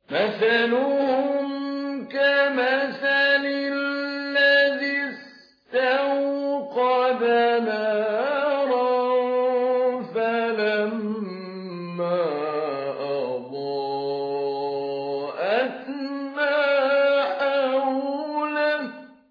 مثلهم كمثل الذي استوقد نارا فلما أضاءت ما حوله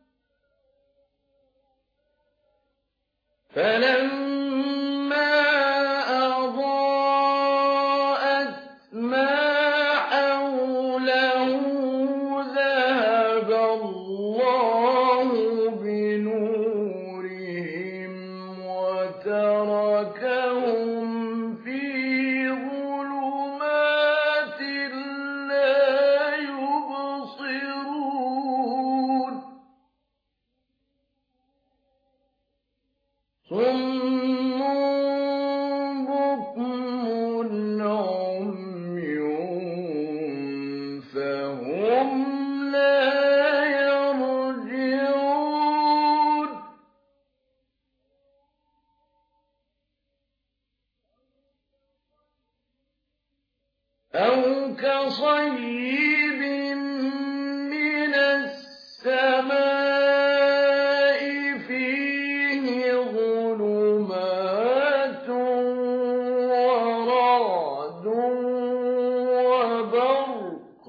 ذهب الله بنورهم وتركهم في ظلمات لا يبصرون صم بكم عمي فهم لا يرجعون أو كصيب من السماء فيه ظلمات ورعد وبرق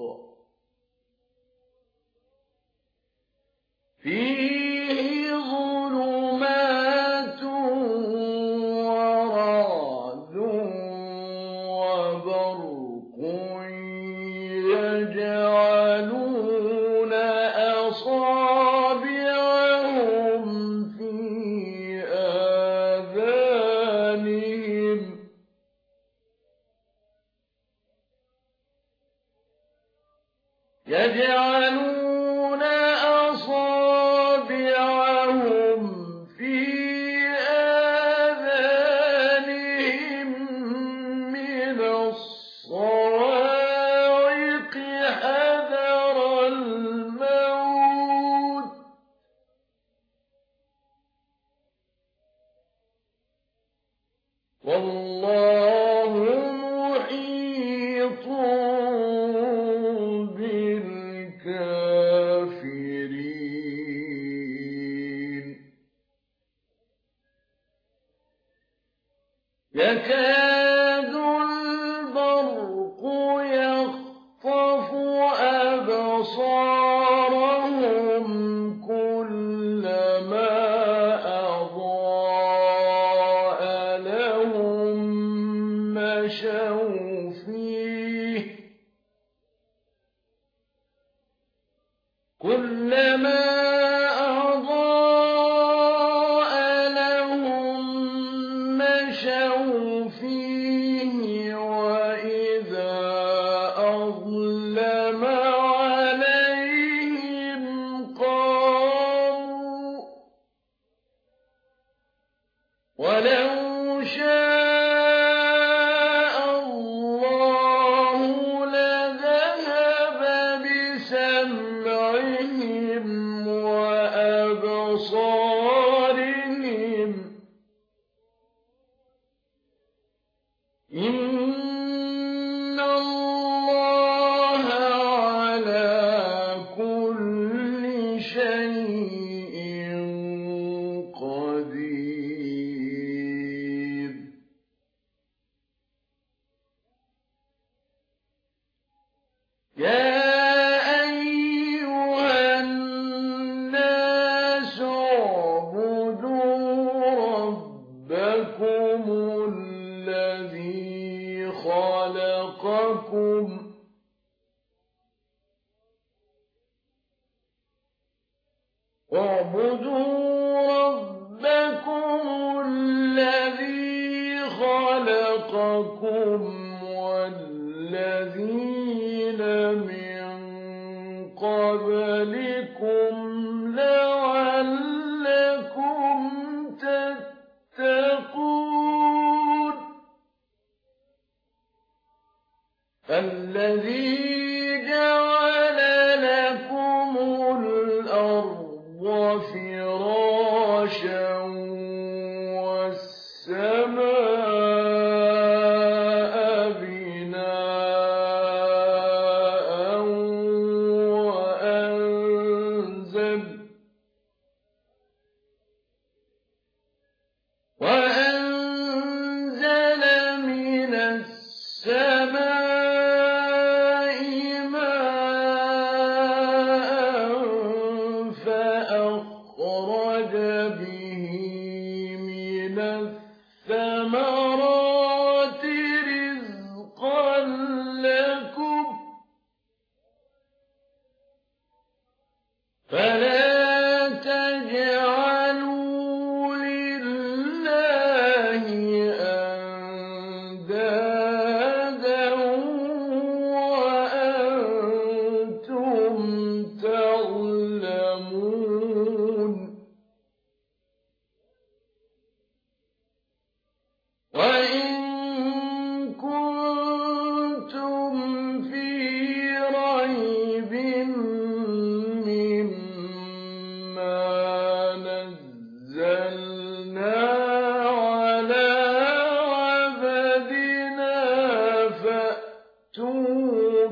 يجعلون أصابعهم في آذانهم من الصواعق حذر الموت والله محيط بالكافرين يكاد البرق يخطف أبصارهم كلما أضاء لهم مشوا فيه كلما أضاء لهم مشوا فيه وإذا أظلم عليهم قاموا ولو شاء الله لذهب بسمعهم وأبصارهم إن الله على كل شيء قدير يا أيها الناس اعبدوا ربكم الذي خلقكم والذين من قبلكم لعلكم تتقون الذي جعل لكم الأرض فراشا والسماء بناء فلا تجعلوا لله أندادا وأنتم تعلمون وإن كنتم في ريب مما نزلنا على عبدنا فأتوا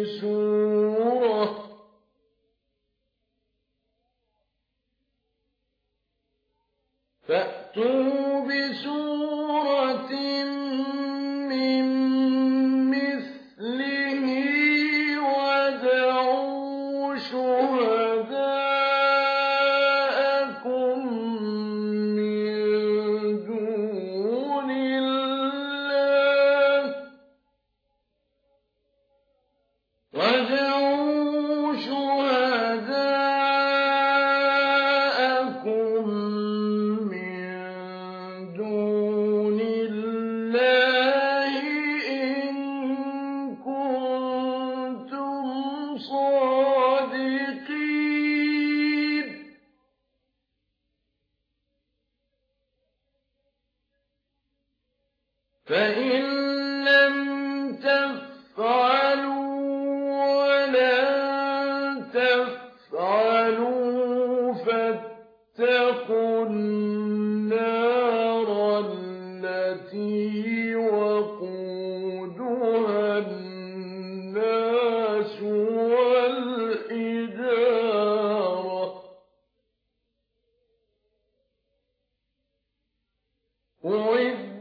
بسورة من مثله وادعوا شهداءكم من دون الله إن كنتم صادقين فإن لم تفعلوا ولن تفعلوا فاتقوا النار التي وقودها الناس والحجارة